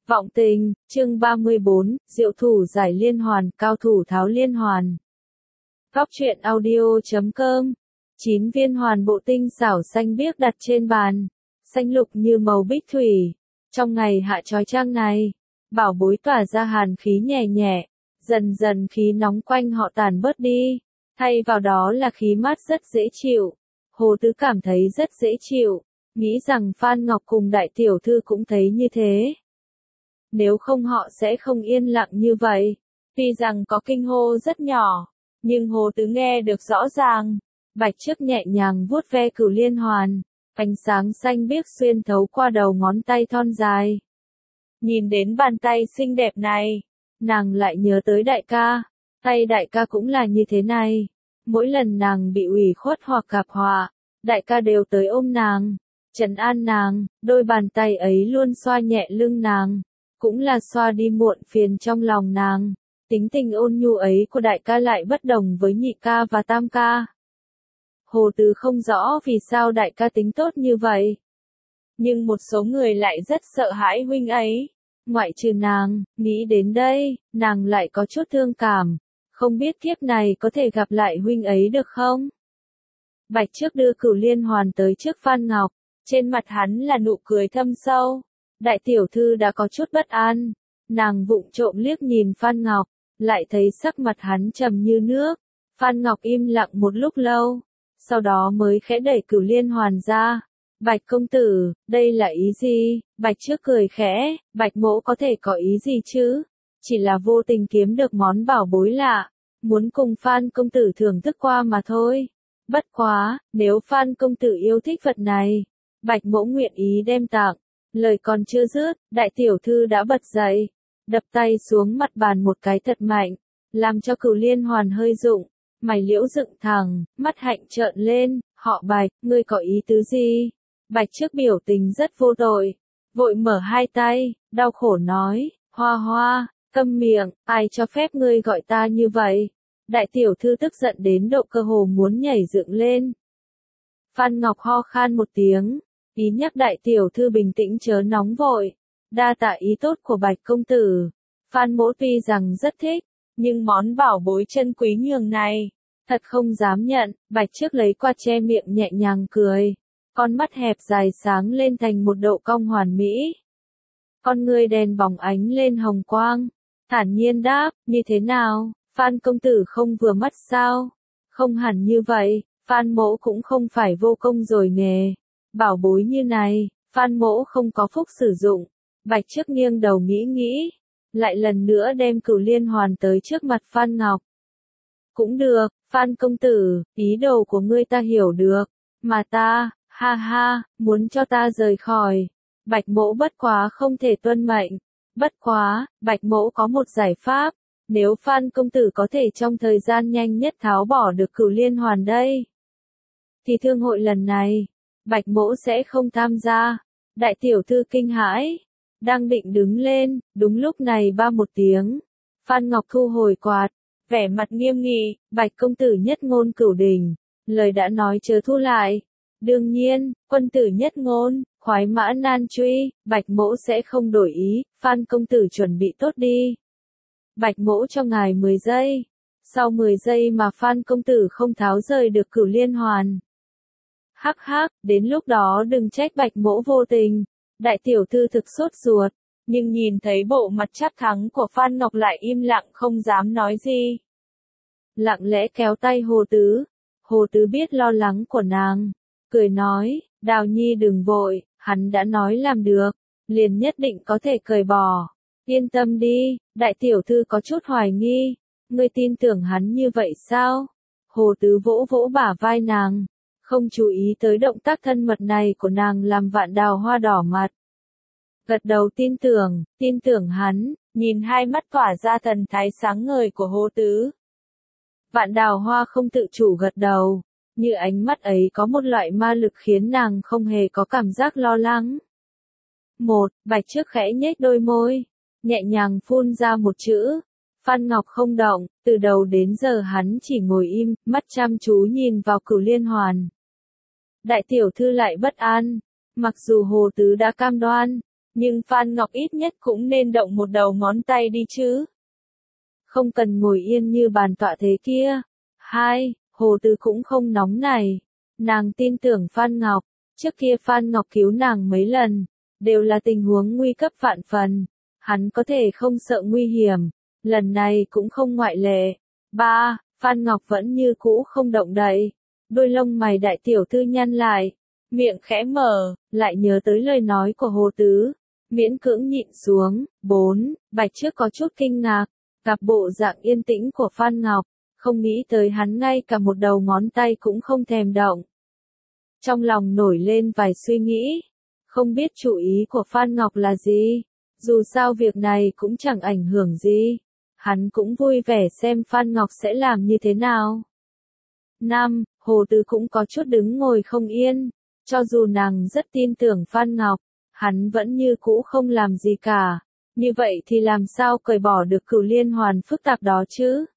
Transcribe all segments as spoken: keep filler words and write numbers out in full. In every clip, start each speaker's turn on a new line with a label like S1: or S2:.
S1: Vọng tình, chương ba mươi bốn, diệu thủ giải liên hoàn, cao thủ tháo liên hoàn. Góc truyện audio chấm com. Chín viên hoàn bộ tinh xảo xanh biếc đặt trên bàn, xanh lục như màu bích thủy. Trong ngày hạ chói chang này, bảo bối tỏa ra hàn khí nhẹ nhẹ, dần dần khí nóng quanh họ tàn bớt đi, thay vào đó là khí mát rất dễ chịu. Hồ Tứ cảm thấy rất dễ chịu, nghĩ rằng Phan Ngọc cùng đại tiểu thư cũng thấy như thế. Nếu không họ sẽ không yên lặng như vậy. Tuy rằng có kinh hô rất nhỏ, nhưng Hồ Tứ nghe được rõ ràng. Bạch Trước nhẹ nhàng vuốt ve cửu liên hoàn, ánh sáng xanh biếc xuyên thấu qua đầu ngón tay thon dài. Nhìn đến bàn tay xinh đẹp này, nàng lại nhớ tới đại ca, tay đại ca cũng là như thế này. Mỗi lần nàng bị ủy khuất hoặc gặp họa, đại ca đều tới ôm nàng, trấn an nàng, đôi bàn tay ấy luôn xoa nhẹ lưng nàng, cũng là xoa đi muộn phiền trong lòng nàng. Tính tình ôn nhu ấy của đại ca lại bất đồng với nhị ca và tam ca. Hồ Tứ không rõ vì sao đại ca tính tốt như vậy. Nhưng một số người lại rất sợ hãi huynh ấy. Ngoại trừ nàng, nghĩ đến đây, nàng lại có chút thương cảm. Không biết kiếp này có thể gặp lại huynh ấy được không? Bạch Trước đưa cửu liên hoàn tới trước Phan Ngọc. Trên mặt hắn là nụ cười thâm sâu. Đại tiểu thư đã có chút bất an. Nàng vụng trộm liếc nhìn Phan Ngọc, lại thấy sắc mặt hắn trầm như nước. Phan Ngọc im lặng một lúc lâu, sau đó mới khẽ đẩy cửu liên hoàn ra. Bạch công tử, đây là ý gì? Bạch Trước cười khẽ, Bạch mỗ có thể có ý gì chứ? Chỉ là vô tình kiếm được món bảo bối lạ, muốn cùng Phan công tử thưởng thức qua mà thôi. Bất quá, nếu Phan công tử yêu thích vật này, Bạch mỗ nguyện ý đem tặng. Lời còn chưa dứt, đại tiểu thư đã bật dậy, đập tay xuống mặt bàn một cái thật mạnh, làm cho cửu liên hoàn hơi rụng, mày liễu dựng thẳng, mắt hạnh trợn lên. Họ Bạch, ngươi có ý tứ gì? Bạch Trước biểu tình rất vô tội, vội mở hai tay, đau khổ nói, Hoa Hoa, câm miệng, ai cho phép ngươi gọi ta như vậy? Đại tiểu thư tức giận đến độ cơ hồ muốn nhảy dựng lên. Phan Ngọc ho khan một tiếng, ý nhắc đại tiểu thư bình tĩnh chớ nóng vội, đa tạ ý tốt của Bạch công tử. Phan mỗ tuy rằng rất thích, nhưng món bảo bối chân quý nhường này, thật không dám nhận. Bạch Trước lấy qua che miệng nhẹ nhàng cười, con mắt hẹp dài sáng lên thành một độ cong hoàn mỹ. Con ngươi đèn bóng ánh lên hồng quang, thản nhiên đáp, như thế nào, Phan công tử không vừa mắt sao? Không hẳn như vậy, Phan mỗ cũng không phải vô công rồi nghề. Bảo bối như này, Phan mỗ không có phúc sử dụng. Bạch Trước nghiêng đầu nghĩ nghĩ, lại lần nữa đem cửu liên hoàn tới trước mặt Phan Ngọc. Cũng được, Phan công tử, ý đồ của ngươi ta hiểu được, mà ta, ha ha, muốn cho ta rời khỏi. Bạch mỗ bất quá không thể tuân mệnh. Bất quá, Bạch mỗ có một giải pháp, nếu Phan công tử có thể trong thời gian nhanh nhất tháo bỏ được cửu liên hoàn đây, thì thương hội lần này, Bạch mỗ sẽ không tham gia. Đại tiểu thư kinh hãi, đang định đứng lên, đúng lúc này ba một tiếng. Phan Ngọc thu hồi quạt, vẻ mặt nghiêm nghị, Bạch công tử nhất ngôn cửu đình, lời đã nói chớ thu lại. Đương nhiên, quân tử nhất ngôn, khoái mã nan truy, Bạch mỗ sẽ không đổi ý. Phan công tử chuẩn bị tốt đi. Bạch mỗ cho ngài mười giây. Sau mười giây mà Phan công tử không tháo rời được cửu liên hoàn, hắc hắc, đến lúc đó đừng trách Bạch mỗ vô tình. Đại tiểu thư thực sốt ruột, nhưng nhìn thấy bộ mặt chắc thắng của Phan Ngọc lại im lặng không dám nói gì. Lặng lẽ kéo tay Hồ Tứ. Hồ Tứ biết lo lắng của nàng, cười nói, Đào Nhi đừng vội, hắn đã nói làm được, liền nhất định có thể cởi bỏ. Yên tâm đi. Đại tiểu thư có chút hoài nghi, ngươi tin tưởng hắn như vậy sao? Hồ Tứ vỗ vỗ bả vai nàng, không chú ý tới động tác thân mật này của nàng làm Vạn Đào Hoa đỏ mặt. Gật đầu tin tưởng, tin tưởng hắn, nhìn hai mắt tỏa ra thần thái sáng ngời của Hồ Tứ. Vạn Đào Hoa không tự chủ gật đầu, như ánh mắt ấy có một loại ma lực khiến nàng không hề có cảm giác lo lắng. Một, Bạch Trước khẽ nhếch đôi môi, nhẹ nhàng phun ra một chữ. Phan Ngọc không động, từ đầu đến giờ hắn chỉ ngồi im, mắt chăm chú nhìn vào cửu liên hoàn. Đại tiểu thư lại bất an, mặc dù Hồ Tứ đã cam đoan, Nhưng Phan Ngọc ít nhất cũng nên động một đầu ngón tay đi chứ. Không cần ngồi yên như bàn tọa thế kia. Hai, Hồ Tứ cũng không nóng này. Nàng tin tưởng Phan Ngọc. Trước kia Phan Ngọc cứu nàng mấy lần. Đều là tình huống nguy cấp vạn phần. Hắn có thể không sợ nguy hiểm. Lần này cũng không ngoại lệ. Ba, Phan Ngọc vẫn như cũ không động đậy. Đôi lông mày đại tiểu thư nhăn lại. Miệng khẽ mở, lại nhớ tới lời nói của Hồ Tứ. Miễn cưỡng nhịn xuống. Bốn, Bạch trước có chút kinh ngạc. Gặp bộ dạng yên tĩnh của Phan Ngọc. Không nghĩ tới hắn ngay cả một đầu ngón tay cũng không thèm động. Trong lòng nổi lên vài suy nghĩ. Không biết chủ ý của Phan Ngọc là gì. Dù sao việc này cũng chẳng ảnh hưởng gì. Hắn cũng vui vẻ xem Phan Ngọc sẽ làm như thế nào. Năm, Hồ Tứ cũng có chút đứng ngồi không yên. Cho dù nàng rất tin tưởng Phan Ngọc, hắn vẫn như cũ không làm gì cả. Như vậy thì làm sao cởi bỏ được cửu liên hoàn phức tạp đó chứ?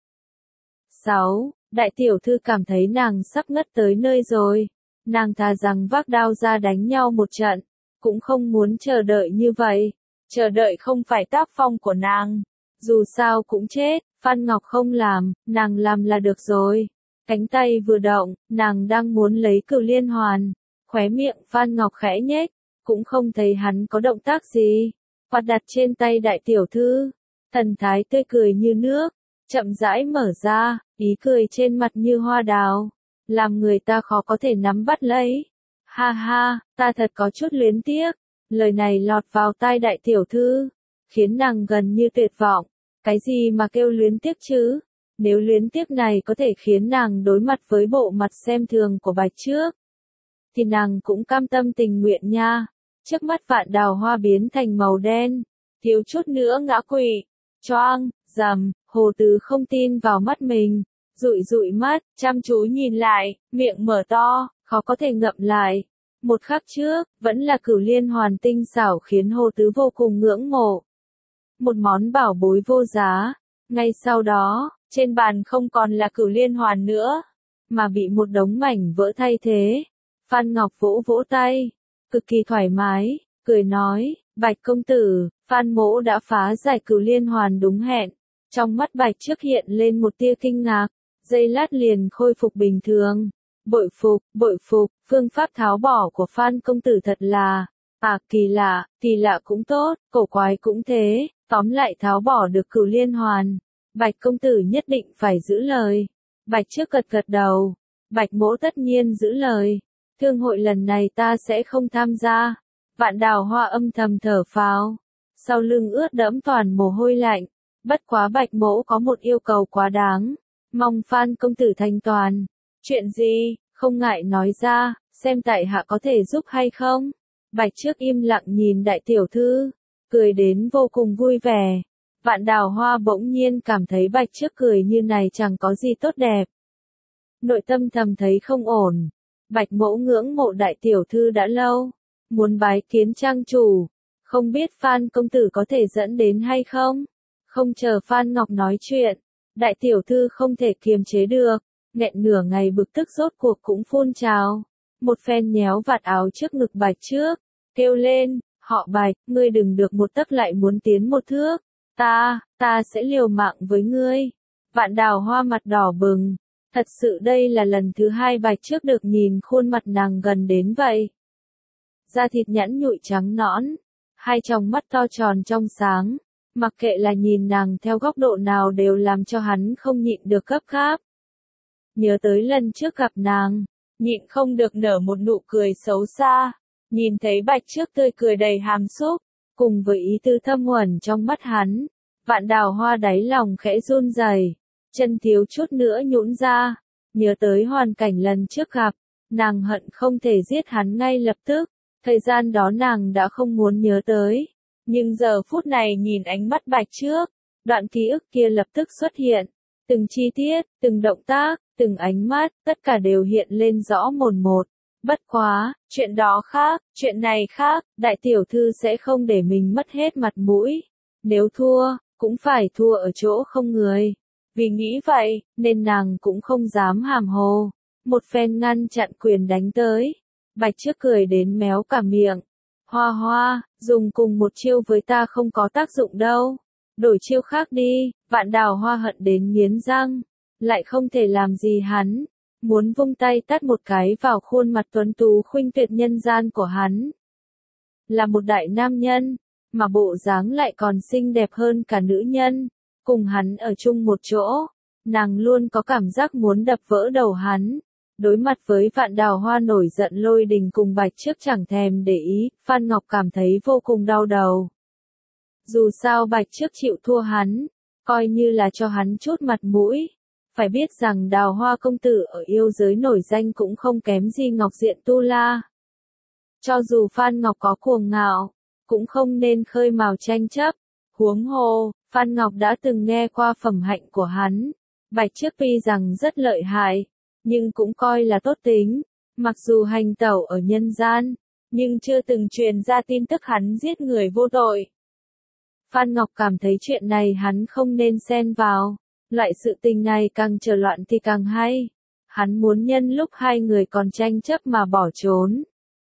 S1: Sáu, Đại tiểu thư cảm thấy nàng sắp ngất tới nơi rồi. Nàng thà rằng vác đao ra đánh nhau một trận. Cũng không muốn chờ đợi như vậy. Chờ đợi không phải tác phong của nàng. Dù sao cũng chết, Phan Ngọc không làm, nàng làm là được rồi. Cánh tay vừa động, nàng đang muốn lấy cửu liên hoàn. Khóe miệng Phan Ngọc khẽ nhếch, cũng không thấy hắn có động tác gì. Quạt đặt trên tay đại tiểu thư, thần thái tươi cười như nước, chậm rãi mở ra, ý cười trên mặt như hoa đào, làm người ta khó có thể nắm bắt lấy. Ha ha, ta thật có chút luyến tiếc. Lời này lọt vào tai đại tiểu thư, khiến nàng gần như tuyệt vọng. Cái gì mà kêu luyến tiếc chứ? Nếu luyến tiếc này có thể khiến nàng đối mặt với bộ mặt xem thường của Bạch trước, thì nàng cũng cam tâm tình nguyện nha. Trước mắt Vạn Đào Hoa biến thành màu đen, thiếu chút nữa ngã quỵ. Choang, rầm, Hồ Tứ không tin vào mắt mình, dụi dụi mắt, chăm chú nhìn lại, miệng mở to, khó có thể ngậm lại. Một khắc trước, vẫn là cửu liên hoàn tinh xảo khiến Hồ Tứ vô cùng ngưỡng mộ. Một món bảo bối vô giá. Ngay sau đó, trên bàn không còn là cửu liên hoàn nữa, mà bị một đống mảnh vỡ thay thế. Phan Ngọc vỗ vỗ tay, cực kỳ thoải mái, cười nói, Bạch công tử, Phan mỗ đã phá giải cửu liên hoàn đúng hẹn. Trong mắt Bạch trước hiện lên một tia kinh ngạc, giây lát liền khôi phục bình thường. Bội phục, bội phục, phương pháp tháo bỏ của Phan công tử thật là, à kỳ lạ, kỳ lạ cũng tốt, cổ quái cũng thế, tóm lại tháo bỏ được cửu liên hoàn. Bạch công tử nhất định phải giữ lời. Bạch trước gật gật đầu, Bạch mỗ tất nhiên giữ lời. Thương hội lần này ta sẽ không tham gia. Vạn Đào Hoa âm thầm thở phào, sau lưng ướt đẫm toàn mồ hôi lạnh. Bất quá Bạch mỗ có một yêu cầu quá đáng, mong Phan công tử thanh toàn. Chuyện gì, không ngại nói ra, xem tại hạ có thể giúp hay không. Bạch trước im lặng nhìn đại tiểu thư, cười đến vô cùng vui vẻ. Vạn Đào Hoa bỗng nhiên cảm thấy Bạch trước cười như này chẳng có gì tốt đẹp. Nội tâm thầm thấy không ổn. Bạch mỗ ngưỡng mộ đại tiểu thư đã lâu, muốn bái kiến trang chủ, không biết Phan công tử có thể dẫn đến hay không? Không chờ Phan Ngọc nói chuyện, đại tiểu thư không thể kiềm chế được, nghẹn nửa ngày bực tức rốt cuộc cũng phun trào. Một phen nhéo vạt áo trước ngực Bạch trước, kêu lên, họ Bạch, ngươi đừng được một tấc lại muốn tiến một thước, ta, ta sẽ liều mạng với ngươi. Vạn Đào Hoa mặt đỏ bừng, thật sự đây là lần thứ hai Bạch trước được nhìn khuôn mặt nàng gần đến vậy. Da thịt nhẵn nhụi trắng nõn, hai tròng mắt to tròn trong sáng, mặc kệ là nhìn nàng theo góc độ nào đều làm cho hắn không nhịn được gấp gáp. Nhớ tới lần trước gặp nàng, nhịn không được nở một nụ cười xấu xa, nhìn thấy Bạch trước tươi cười đầy hàm xúc, cùng với ý tư thâm uẩn trong mắt hắn, Vạn Đào Hoa đáy lòng khẽ run rẩy, chân thiếu chút nữa nhũn ra, nhớ tới hoàn cảnh lần trước gặp, nàng hận không thể giết hắn ngay lập tức, thời gian đó nàng đã không muốn nhớ tới, nhưng giờ phút này nhìn ánh mắt Bạch trước, đoạn ký ức kia lập tức xuất hiện, từng chi tiết, từng động tác, từng ánh mắt, tất cả đều hiện lên rõ mồn một. Bất quá, chuyện đó khác, chuyện này khác, đại tiểu thư sẽ không để mình mất hết mặt mũi. Nếu thua, cũng phải thua ở chỗ không người. Vì nghĩ vậy, nên nàng cũng không dám hàm hồ. Một phen ngăn chặn quyền đánh tới. Bạch trước cười đến méo cả miệng. Hoa Hoa, dùng cùng một chiêu với ta không có tác dụng đâu. Đổi chiêu khác đi. Vạn Đào Hoa hận đến nghiến răng. Lại không thể làm gì hắn. Muốn vung tay tát một cái vào khuôn mặt tuấn tú khuynh tuyệt nhân gian của hắn. Là một đại nam nhân, mà bộ dáng lại còn xinh đẹp hơn cả nữ nhân. Cùng hắn ở chung một chỗ, nàng luôn có cảm giác muốn đập vỡ đầu hắn. Đối mặt với Vạn Đào Hoa nổi giận lôi đình cùng Bạch Trước chẳng thèm để ý, Phan Ngọc cảm thấy vô cùng đau đầu. Dù sao Bạch Trước chịu thua hắn, coi như là cho hắn chút mặt mũi. Phải biết rằng Đào Hoa công tử ở yêu giới nổi danh cũng không kém gì Ngọc Diện Tu La. Cho dù Phan Ngọc có cuồng ngạo, cũng không nên khơi mào tranh chấp. Huống hồ, Phan Ngọc đã từng nghe qua phẩm hạnh của hắn. Bạch Trước tuy rằng rất lợi hại, nhưng cũng coi là tốt tính. Mặc dù hành tẩu ở nhân gian, nhưng chưa từng truyền ra tin tức hắn giết người vô tội. Phan Ngọc cảm thấy chuyện này hắn không nên xen vào. Loại sự tình này càng trở loạn thì càng hay. Hắn muốn nhân lúc hai người còn tranh chấp mà bỏ trốn.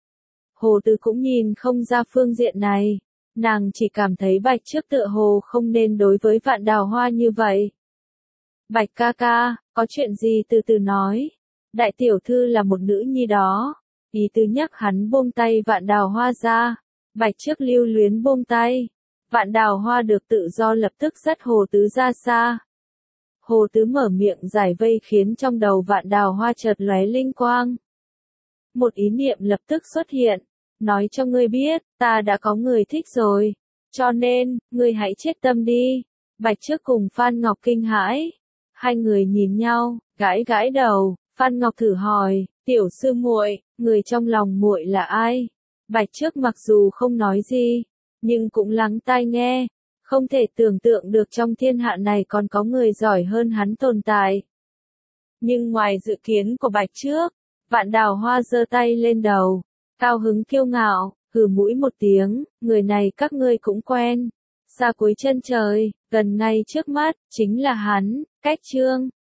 S1: Hồ Tứ cũng nhìn không ra phương diện này. Nàng chỉ cảm thấy Bạch Trước tựa hồ không nên đối với Vạn Đào Hoa như vậy. Bạch ca ca, có chuyện gì từ từ nói. Đại tiểu thư là một nữ nhi đó. Ý tứ nhắc hắn buông tay Vạn Đào Hoa ra. Bạch Trước lưu luyến buông tay. Vạn Đào Hoa được tự do lập tức dắt Hồ Tứ ra xa. Hồ Tứ mở miệng giải vây khiến trong đầu Vạn Đào Hoa chợt lóe linh quang. Một ý niệm lập tức xuất hiện. Nói cho ngươi biết, ta đã có người thích rồi. Cho nên, ngươi hãy chết tâm đi. Bạch Trước cùng Phan Ngọc kinh hãi. Hai người nhìn nhau, gãi gãi đầu. Phan Ngọc thử hỏi, tiểu sư muội, người trong lòng muội là ai? Bạch Trước mặc dù không nói gì, nhưng cũng lắng tai nghe. Không thể tưởng tượng được trong thiên hạ này còn có người giỏi hơn hắn tồn tại. Nhưng ngoài dự kiến của Bạch Trước, Vạn Đào Hoa giơ tay lên đầu, cao hứng kiêu ngạo, hừ mũi một tiếng, người này các ngươi cũng quen. Xa cuối chân trời, gần ngay trước mắt, chính là hắn, Cách Trương.